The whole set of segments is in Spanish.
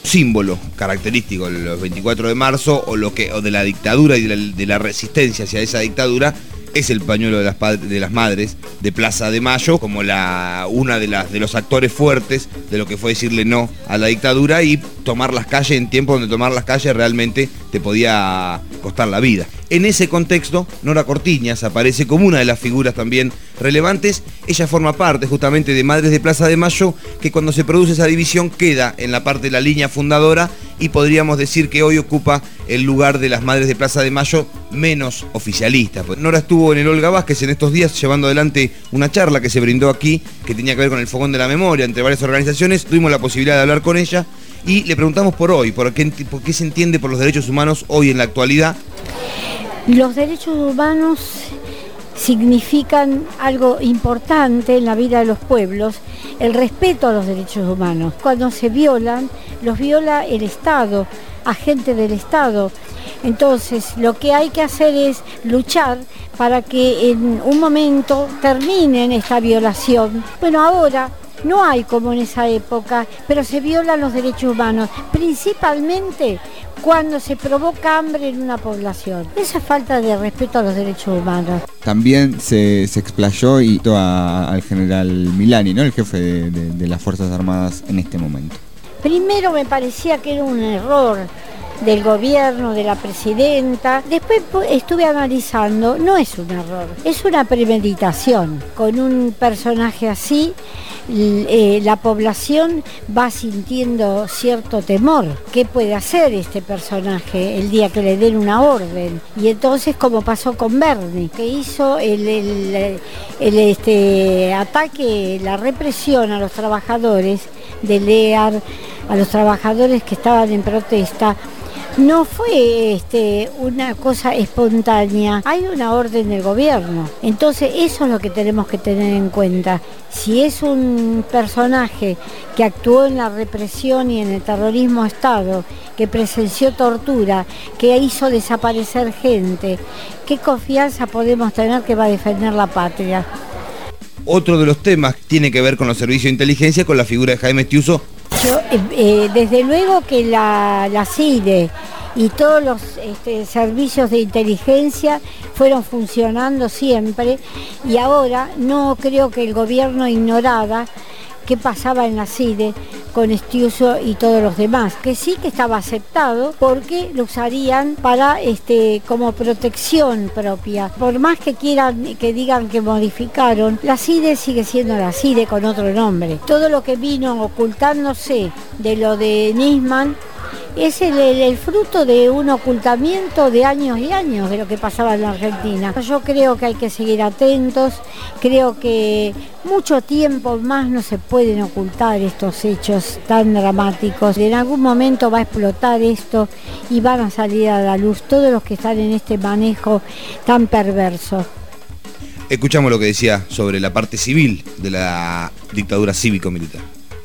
símbolo característico de los 24 de marzo o de la dictadura y de la resistencia hacia esa dictadura es el pañuelo de las madres de Plaza de Mayo, como una de los actores fuertes de lo que fue decirle no a la dictadura y tomar las calles en tiempos donde tomar las calles realmente te podía costar la vida. En ese contexto, Nora Cortiñas aparece como una de las figuras también relevantes. Ella forma parte justamente de Madres de Plaza de Mayo, que cuando se produce esa división queda en la parte de la línea fundadora y podríamos decir que hoy ocupa el lugar de las Madres de Plaza de Mayo menos oficialista. Nora estuvo en el Olga Vázquez en estos días llevando adelante una charla que se brindó aquí, que tenía que ver con el Fogón de la Memoria entre varias organizaciones. Tuvimos la posibilidad de hablar con ella y le preguntamos por qué se entiende por los derechos humanos hoy en la actualidad. Los derechos humanos significan algo importante en la vida de los pueblos, el respeto a los derechos humanos. Cuando se violan, los viola el Estado, agente del Estado. Entonces, lo que hay que hacer es luchar para que en un momento terminen esta violación. Bueno, ahora no hay como en esa época, pero se violan los derechos humanos, principalmente cuando se provoca hambre en una población. Esa falta de respeto a los derechos humanos. También se explayó al general Milani, ¿no? El jefe de las Fuerzas Armadas en este momento. Primero me parecía que era un error del gobierno, de la presidenta. Después estuve analizando, no es un error, es una premeditación. Con un personaje así, la población va sintiendo cierto temor. ¿Qué puede hacer este personaje el día que le den una orden? Y entonces, como pasó con Bernie, que hizo el ataque, la represión a los trabajadores de LEAR, a los trabajadores que estaban en protesta, no fue una cosa espontánea, hay una orden del gobierno. Entonces eso es lo que tenemos que tener en cuenta. Si es un personaje que actuó en la represión y en el terrorismo a Estado, que presenció tortura, que hizo desaparecer gente, ¿qué confianza podemos tener que va a defender la patria? Otro de los temas tiene que ver con los servicios de inteligencia, con la figura de Jaime Estiuso. Desde luego que la CIDE y todos los servicios de inteligencia fueron funcionando siempre y ahora no creo que el gobierno ignorara qué pasaba en la CIDE con Estiuso y todos los demás, que sí que estaba aceptado porque lo usarían para como protección propia. Por más que quieran que digan que modificaron, la CIDE sigue siendo la CIDE con otro nombre. Todo lo que vino ocultándose de lo de Nisman es el fruto de un ocultamiento de años y años de lo que pasaba en la Argentina. Yo creo que hay que seguir atentos, creo que mucho tiempo más no se pueden ocultar estos hechos tan dramáticos. En algún momento va a explotar esto y van a salir a la luz todos los que están en este manejo tan perverso. Escuchamos lo que decía sobre la parte civil de la dictadura cívico-militar.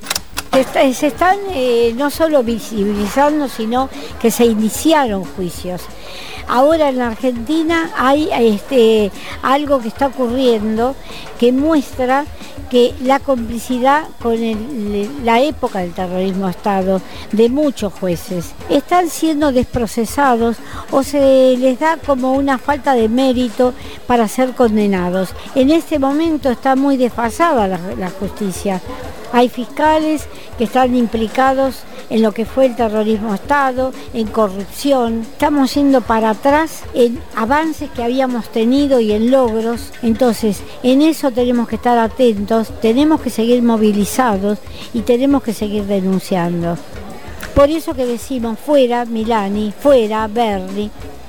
Se están no solo visibilizando, sino que se iniciaron juicios. Ahora en la Argentina hay algo que está ocurriendo que muestra que la complicidad con la época del terrorismo a Estado de muchos jueces están siendo desprocesados o se les da como una falta de mérito para ser condenados. En este momento está muy desfasada la justicia. Hay fiscales que están implicados en lo que fue el terrorismo a Estado, en corrupción. Estamos yendo para atrás en avances que habíamos tenido y en logros. Entonces, en eso tenemos que estar atentos, tenemos que seguir movilizados y tenemos que seguir denunciando. Por eso que decimos, fuera Milani, fuera Bernie,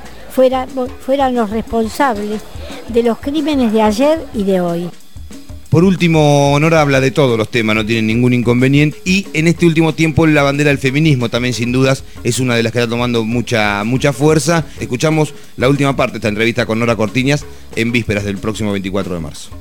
fueran los responsables de los crímenes de ayer y de hoy. Por último, Nora habla de todos los temas, no tiene ningún inconveniente. Y en este último tiempo la bandera del feminismo también sin dudas es una de las que está tomando mucha fuerza. Escuchamos la última parte de esta entrevista con Nora Cortiñas en vísperas del próximo 24 de marzo.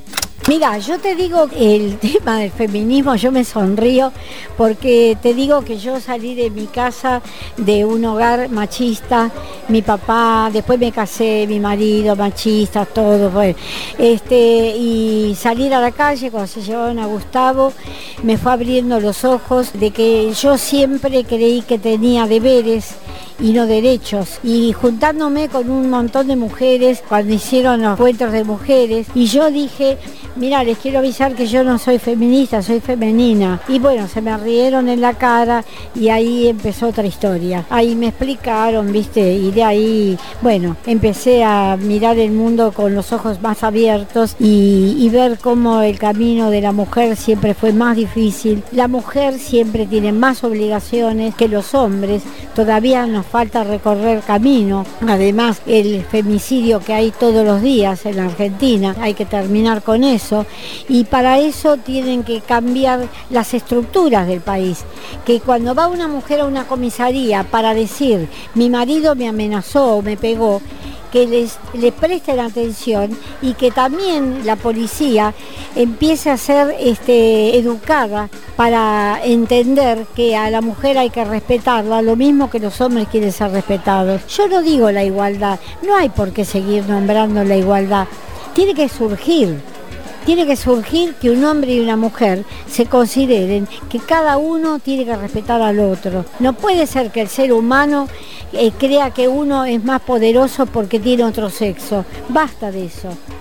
Mira, yo te digo el tema del feminismo, yo me sonrío porque te digo que yo salí de mi casa de un hogar machista, mi papá, después me casé, mi marido machista, todo, bueno, y salir a la calle cuando se llevaban a Gustavo me fue abriendo los ojos de que yo siempre creí que tenía deberes y no derechos, y juntándome con un montón de mujeres cuando hicieron los encuentros de mujeres, y yo dije, mira, les quiero avisar que yo no soy feminista, soy femenina, y bueno, se me rieron en la cara y ahí empezó otra historia. Ahí me explicaron, viste, y de ahí, bueno, empecé a mirar el mundo con los ojos más abiertos y ver cómo el camino de la mujer siempre fue más difícil. La mujer siempre tiene más obligaciones que los hombres, todavía nos falta recorrer camino. Además, el femicidio que hay todos los días en la Argentina, hay que terminar con eso, y para eso tienen que cambiar las estructuras del país, que cuando va una mujer a una comisaría para decir mi marido me amenazó o me pegó, que les presten atención y que también la policía empiece a ser educada para entender que a la mujer hay que respetarla, lo mismo que los hombres quieren ser respetados. Yo no digo la igualdad, no hay por qué seguir nombrando la igualdad, tiene que surgir que un hombre y una mujer se consideren que cada uno tiene que respetar al otro. No puede ser que el ser humano crea que uno es más poderoso porque tiene otro sexo. Basta de eso.